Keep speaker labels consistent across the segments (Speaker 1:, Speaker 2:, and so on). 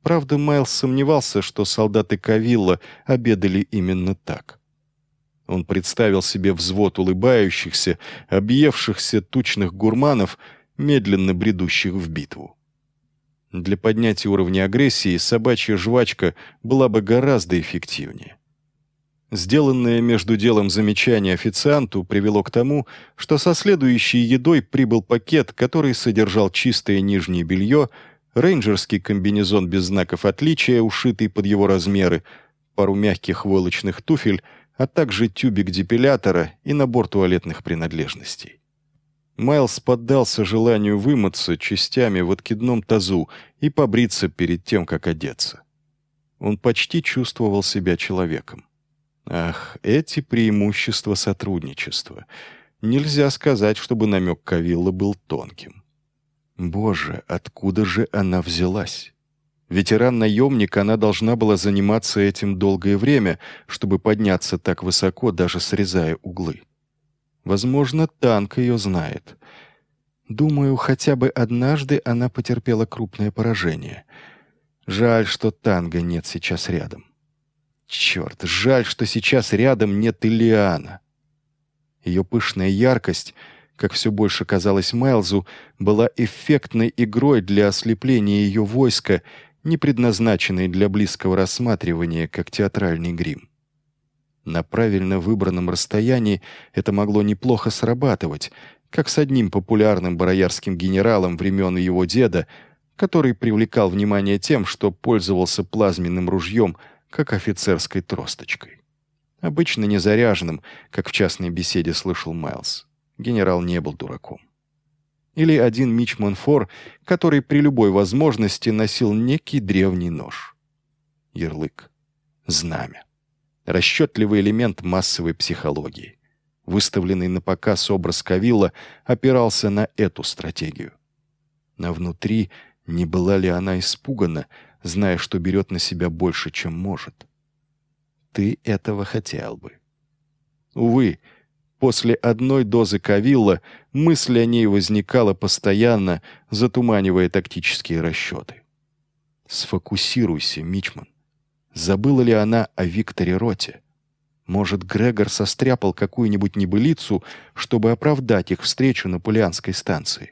Speaker 1: Правда, Майлз сомневался, что солдаты Кавилла обедали именно так. Он представил себе взвод улыбающихся, объевшихся тучных гурманов, медленно бредущих в битву. Для поднятия уровня агрессии собачья жвачка была бы гораздо эффективнее. Сделанное между делом замечание официанту привело к тому, что со следующей едой прибыл пакет, который содержал чистое нижнее белье, рейнджерский комбинезон без знаков отличия, ушитый под его размеры, пару мягких войлочных туфель, а также тюбик депилятора и набор туалетных принадлежностей. Майлз поддался желанию вымыться частями в откидном тазу и побриться перед тем, как одеться. Он почти чувствовал себя человеком. Ах, эти преимущества сотрудничества. Нельзя сказать, чтобы намек Кавилла был тонким. Боже, откуда же она взялась? Ветеран-наемник, она должна была заниматься этим долгое время, чтобы подняться так высоко, даже срезая углы. Возможно, Танк ее знает. Думаю, хотя бы однажды она потерпела крупное поражение. Жаль, что Танга нет сейчас рядом. Черт, жаль, что сейчас рядом нет Иллиана. Ее пышная яркость, как все больше казалось Майлзу, была эффектной игрой для ослепления ее войска, не предназначенной для близкого рассматривания, как театральный грим. На правильно выбранном расстоянии это могло неплохо срабатывать, как с одним популярным бароярским генералом времен его деда, который привлекал внимание тем, что пользовался плазменным ружьем, как офицерской тросточкой. Обычно незаряженным, как в частной беседе слышал Майлз. Генерал не был дураком. Или один Мич Монфор, который при любой возможности носил некий древний нож. Ярлык. Знамя. Расчетливый элемент массовой психологии. Выставленный на показ образ Кавилла опирался на эту стратегию. Но внутри не была ли она испугана, зная, что берет на себя больше, чем может? Ты этого хотел бы. Увы, после одной дозы Кавилла мысль о ней возникала постоянно, затуманивая тактические расчеты. Сфокусируйся, Мичман. Забыла ли она о Викторе Роте? Может, Грегор состряпал какую-нибудь небылицу, чтобы оправдать их встречу на Пулианской станции?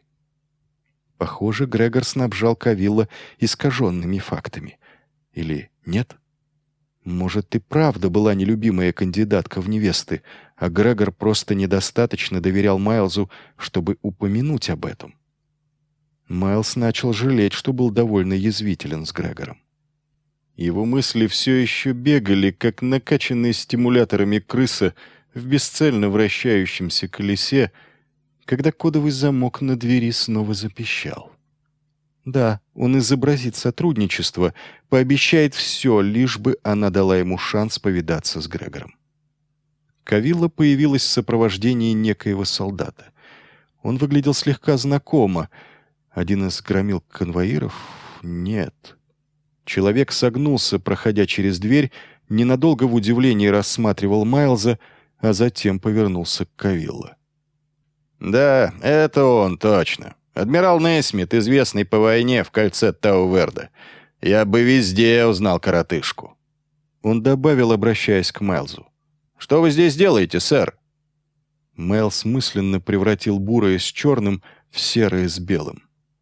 Speaker 1: Похоже, Грегор снабжал Кавилла искаженными фактами. Или нет? Может, и правда была нелюбимая кандидатка в невесты, а Грегор просто недостаточно доверял Майлзу, чтобы упомянуть об этом. Майлз начал жалеть, что был довольно язвителен с Грегором. Его мысли все еще бегали, как накачанные стимуляторами крыса в бесцельно вращающемся колесе, когда кодовый замок на двери снова запищал. Да, он изобразит сотрудничество, пообещает все, лишь бы она дала ему шанс повидаться с Грегором. Кавилла появилась в сопровождении некоего солдата. Он выглядел слегка знакомо. Один из громил-конвоиров? Нет. Человек согнулся, проходя через дверь, ненадолго в удивлении рассматривал Майлза, а затем повернулся к Кавилло.
Speaker 2: «Да, это он, точно. Адмирал Нейсмит, известный по войне в кольце Тау-Верде. Я бы везде узнал коротышку».
Speaker 1: Он добавил, обращаясь к Майлзу.
Speaker 2: «Что вы здесь делаете, сэр?»
Speaker 1: Майлз мысленно превратил бурое с черным в серое с белым.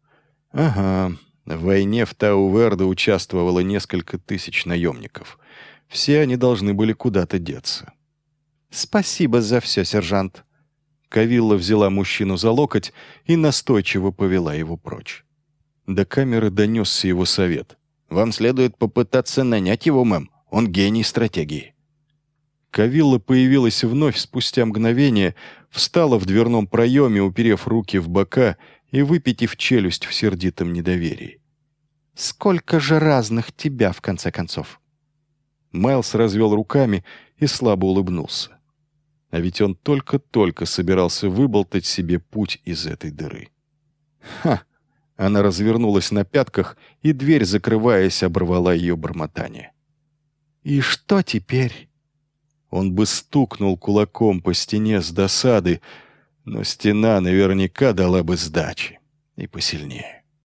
Speaker 1: Ага, в войне в Тау-Верде участвовало несколько тысяч наемников. Все они должны были куда-то деться. «Спасибо за все, сержант». Кавилла взяла мужчину за локоть и настойчиво повела его прочь. До камеры донесся его совет.
Speaker 2: «Вам следует попытаться нанять его, мэм. Он гений стратегии».
Speaker 1: Кавилла появилась вновь спустя мгновение, встала в дверном проеме, уперев руки в бока и выпитив челюсть в сердитом недоверии. «Сколько же разных тебя, в конце концов?» Майлз развел руками и слабо улыбнулся. А ведь он только-только собирался выболтать себе путь из этой дыры. «Ха!» Она развернулась на пятках, и дверь, закрываясь, оборвала ее бормотание. «И что теперь?» Он бы стукнул кулаком по стене с досады, но стена наверняка дала бы сдачи, и посильнее.